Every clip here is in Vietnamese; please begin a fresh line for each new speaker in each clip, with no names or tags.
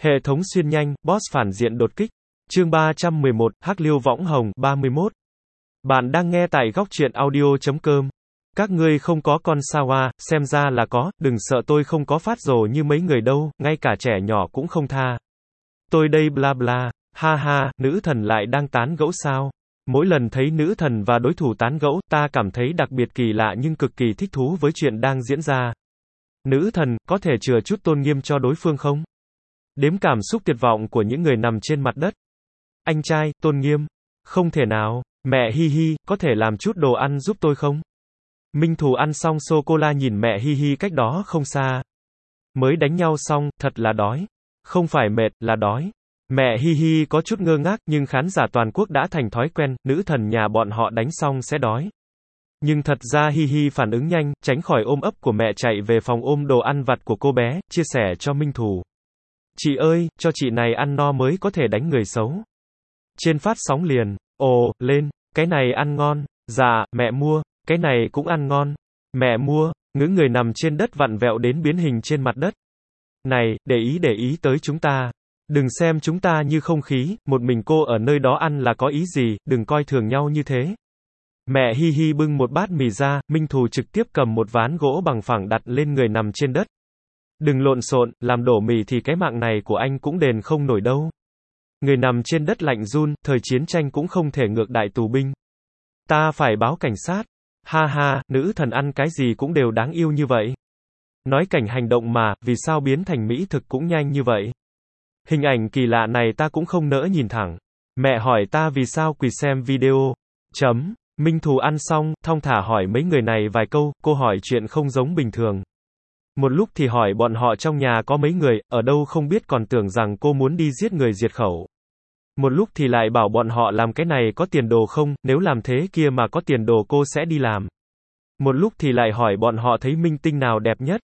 Hệ thống xuyên nhanh, boss phản diện đột kích. Chương 311, Hắc Liêu Võng Hồng, 31. Bạn đang nghe tại góc truyện audio.com. Các ngươi không có con Sawa, xem ra là có, đừng sợ tôi không có phát rồ như mấy người đâu, ngay cả trẻ nhỏ cũng không tha. Tôi đây bla bla, ha ha, nữ thần lại đang tán gẫu sao? Mỗi lần thấy nữ thần và đối thủ tán gẫu, ta cảm thấy đặc biệt kỳ lạ nhưng cực kỳ thích thú với chuyện đang diễn ra. Nữ thần, có thể chừa chút tôn nghiêm cho đối phương không? Đếm cảm xúc tuyệt vọng của những người nằm trên mặt đất. Anh trai, tôn nghiêm. Không thể nào. Mẹ hi hi, có thể làm chút đồ ăn giúp tôi không? Minh Thù ăn xong sô-cô-la nhìn mẹ hi hi cách đó không xa. Mới đánh nhau xong, thật là đói. Không phải mệt, là đói. Mẹ hi hi có chút ngơ ngác, nhưng khán giả toàn quốc đã thành thói quen, nữ thần nhà bọn họ đánh xong sẽ đói. Nhưng thật ra hi hi phản ứng nhanh, tránh khỏi ôm ấp của mẹ chạy về phòng ôm đồ ăn vặt của cô bé, chia sẻ cho Minh Thù. Chị ơi, cho chị này ăn no mới có thể đánh người xấu. Trên phát sóng liền, ồ, lên, cái này ăn ngon, dạ, mẹ mua, cái này cũng ăn ngon, mẹ mua, người nằm trên đất vặn vẹo đến biến hình trên mặt đất. Này, để ý tới chúng ta. Đừng xem chúng ta như không khí, một mình cô ở nơi đó ăn là có ý gì, đừng coi thường nhau như thế. Mẹ hi hi bưng một bát mì ra, Minh Thù trực tiếp cầm một ván gỗ bằng phẳng đặt lên người nằm trên đất. Đừng lộn xộn, làm đổ mì thì cái mạng này của anh cũng đền không nổi đâu. Người nằm trên đất lạnh run, thời chiến tranh cũng không thể ngược đại tù binh. Ta phải báo cảnh sát. Ha ha, nữ thần ăn cái gì cũng đều đáng yêu như vậy. Nói cảnh hành động mà, vì sao biến thành mỹ thực cũng nhanh như vậy? Hình ảnh kỳ lạ này ta cũng không nỡ nhìn thẳng. Mẹ hỏi ta vì sao quỳ xem video. Minh Thù ăn xong, thong thả hỏi mấy người này vài câu, cô hỏi chuyện không giống bình thường. Một lúc thì hỏi bọn họ trong nhà có mấy người, ở đâu không biết còn tưởng rằng cô muốn đi giết người diệt khẩu. Một lúc thì lại bảo bọn họ làm cái này có tiền đồ không, nếu làm thế kia mà có tiền đồ cô sẽ đi làm. Một lúc thì lại hỏi bọn họ thấy minh tinh nào đẹp nhất.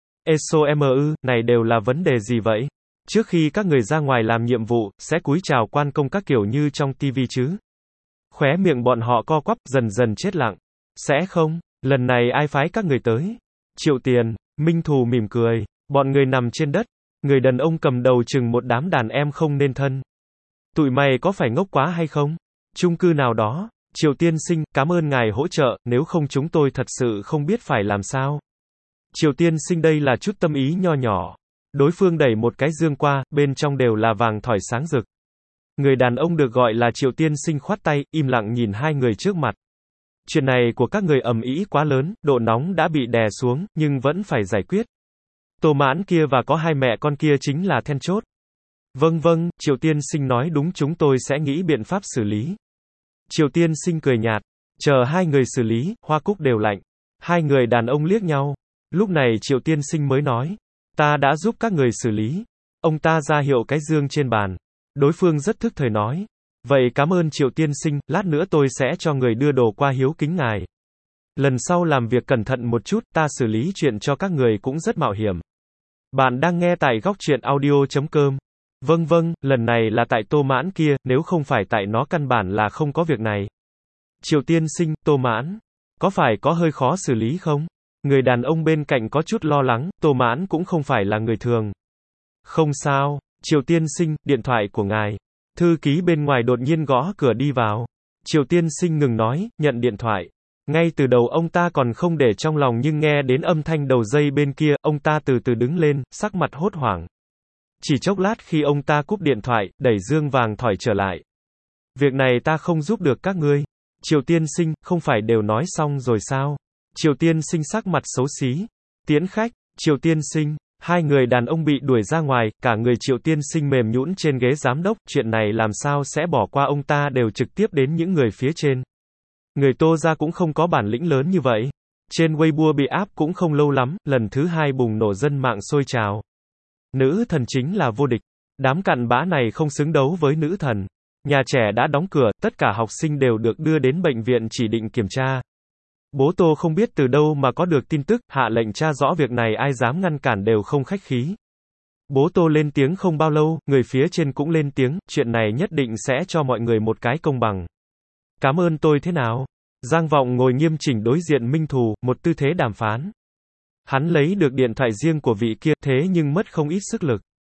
ESOMU, này đều là vấn đề gì vậy? Trước khi các người ra ngoài làm nhiệm vụ, sẽ cúi chào quan công các kiểu như trong TV chứ? Khóe miệng bọn họ co quắp, dần dần chết lặng. Sẽ không, lần này ai phái các người tới? Triệu tiền. Minh Thù mỉm cười. Bọn người nằm trên đất. Người đàn ông cầm đầu chừng một đám đàn em không nên thân. Tụi mày có phải ngốc quá hay không? Chung cư nào đó. Triệu tiên sinh, cảm ơn ngài hỗ trợ, nếu không chúng tôi thật sự không biết phải làm sao. Triệu tiên sinh đây là chút tâm ý nho nhỏ. Đối phương đẩy một cái dương qua, bên trong đều là vàng thỏi sáng rực. Người đàn ông được gọi là Triệu tiên sinh khoát tay, im lặng nhìn hai người trước mặt. Chuyện này của các người ầm ĩ quá lớn, độ nóng đã bị đè xuống, nhưng vẫn phải giải quyết. Tô Mãn kia và có hai mẹ con kia chính là then chốt. Vâng, Triệu tiên sinh nói đúng, chúng tôi sẽ nghĩ biện pháp xử lý. Triệu tiên sinh cười nhạt. Chờ hai người xử lý, hoa cúc đều lạnh. Hai người đàn ông liếc nhau. Lúc này Triệu tiên sinh mới nói. Ta đã giúp các người xử lý. Ông ta ra hiệu cái dương trên bàn. Đối phương rất thức thời nói. Vậy cảm ơn Triệu tiên sinh, lát nữa tôi sẽ cho người đưa đồ qua hiếu kính ngài. Lần sau làm việc cẩn thận một chút, ta xử lý chuyện cho các người cũng rất mạo hiểm. Bạn đang nghe tại góc truyện audio.com. Vâng, lần này là tại Tô Mãn kia, nếu không phải tại nó căn bản là không có việc này. Triệu tiên sinh, Tô Mãn. Có phải có hơi khó xử lý không? Người đàn ông bên cạnh có chút lo lắng, Tô Mãn cũng không phải là người thường. Không sao, Triệu tiên sinh, điện thoại của ngài. Thư ký bên ngoài đột nhiên gõ cửa đi vào. Triệu tiên sinh ngừng nói, nhận điện thoại. Ngay từ đầu ông ta còn không để trong lòng nhưng nghe đến âm thanh đầu dây bên kia, ông ta từ từ đứng lên, sắc mặt hốt hoảng. Chỉ chốc lát khi ông ta cúp điện thoại, đẩy dương vàng thỏi trở lại. Việc này ta không giúp được các ngươi. Triệu tiên sinh, không phải đều nói xong rồi sao? Triệu tiên sinh sắc mặt xấu xí. Tiễn khách. Triệu tiên sinh. Hai người đàn ông bị đuổi ra ngoài, cả người Triệu tiên sinh mềm nhũn trên ghế giám đốc, chuyện này làm sao sẽ bỏ qua ông ta đều trực tiếp đến những người phía trên. Người Tô gia cũng không có bản lĩnh lớn như vậy. Trên Weibo bị áp cũng không lâu lắm, lần thứ hai bùng nổ dân mạng sôi trào. Nữ thần chính là vô địch. Đám cặn bã này không xứng đấu với nữ thần. Nhà trẻ đã đóng cửa, tất cả học sinh đều được đưa đến bệnh viện chỉ định kiểm tra. Bố Tô không biết từ đâu mà có được tin tức, hạ lệnh tra rõ việc này, ai dám ngăn cản đều không khách khí. Bố Tô lên tiếng không bao lâu, người phía trên cũng lên tiếng, chuyện này nhất định sẽ cho mọi người một cái công bằng. Cảm ơn tôi thế nào? Giang Vọng ngồi nghiêm chỉnh đối diện Minh Thù, một tư thế đàm phán. Hắn lấy được điện thoại riêng của vị kia, thế nhưng mất không ít sức lực.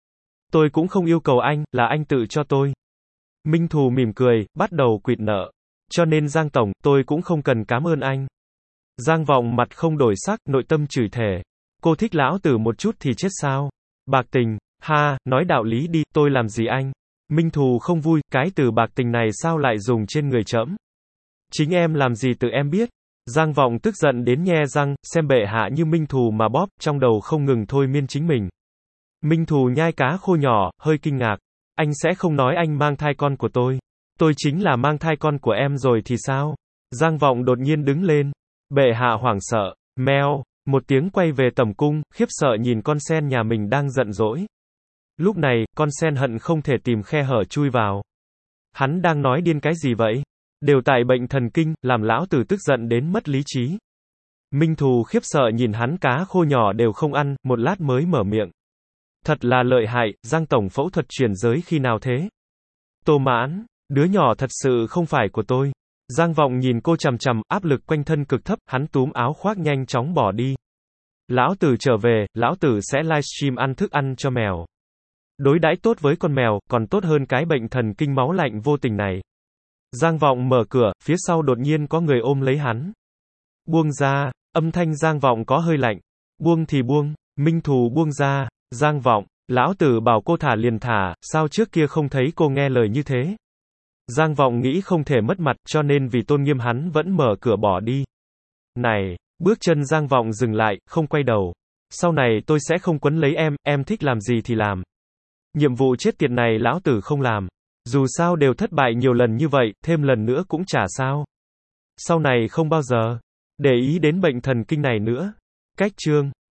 Tôi cũng không yêu cầu anh, là anh tự cho tôi. Minh Thù mỉm cười, bắt đầu quỵt nợ. Cho nên Giang Tổng, tôi cũng không cần cảm ơn anh. Giang Vọng mặt không đổi sắc, nội tâm chửi thề. Cô thích lão tử một chút thì chết sao? Bạc tình, ha, nói đạo lý đi, tôi làm gì anh? Minh Thù không vui, cái từ bạc tình này sao lại dùng trên người trẫm? Chính em làm gì tự em biết. Giang Vọng tức giận đến nhe răng, xem bệ hạ như Minh Thù mà bóp, trong đầu không ngừng thôi miên chính mình. Minh Thù nhai cá khô nhỏ, hơi kinh ngạc. Anh sẽ không nói anh mang thai con của tôi. Tôi chính là mang thai con của em rồi thì sao? Giang Vọng đột nhiên đứng lên. Bệ hạ hoảng sợ. Meo. Một tiếng quay về tầm cung, khiếp sợ nhìn con sen nhà mình đang giận dỗi. Lúc này, con sen hận không thể tìm khe hở chui vào. Hắn đang nói điên cái gì vậy? Đều tại bệnh thần kinh, làm lão tử tức giận đến mất lý trí. Minh Thù khiếp sợ nhìn hắn cá khô nhỏ đều không ăn, một lát mới mở miệng. Thật là lợi hại, Giang Tổng phẫu thuật chuyển giới khi nào thế? Tô Mãn, đứa nhỏ thật sự không phải của tôi. Giang Vọng nhìn cô chằm chằm, áp lực quanh thân cực thấp, hắn túm áo khoác nhanh chóng bỏ đi. Lão tử trở về, lão tử sẽ livestream ăn thức ăn cho mèo. Đối đãi tốt với con mèo, còn tốt hơn cái bệnh thần kinh máu lạnh vô tình này. Giang Vọng mở cửa, phía sau đột nhiên có người ôm lấy hắn. Buông ra, âm thanh Giang Vọng có hơi lạnh. Buông thì buông, Minh Thù buông ra. Giang Vọng, lão tử bảo cô thả liền thả, sao trước kia không thấy cô nghe lời như thế? Giang Vọng nghĩ không thể mất mặt, cho nên vì tôn nghiêm hắn vẫn mở cửa bỏ đi. Này, bước chân Giang Vọng dừng lại, không quay đầu. Sau này tôi sẽ không quấn lấy em thích làm gì thì làm. Nhiệm vụ chết tiệt này lão tử không làm. Dù sao đều thất bại nhiều lần như vậy, thêm lần nữa cũng chả sao. Sau này không bao giờ để ý đến bệnh thần kinh này nữa. Cách chương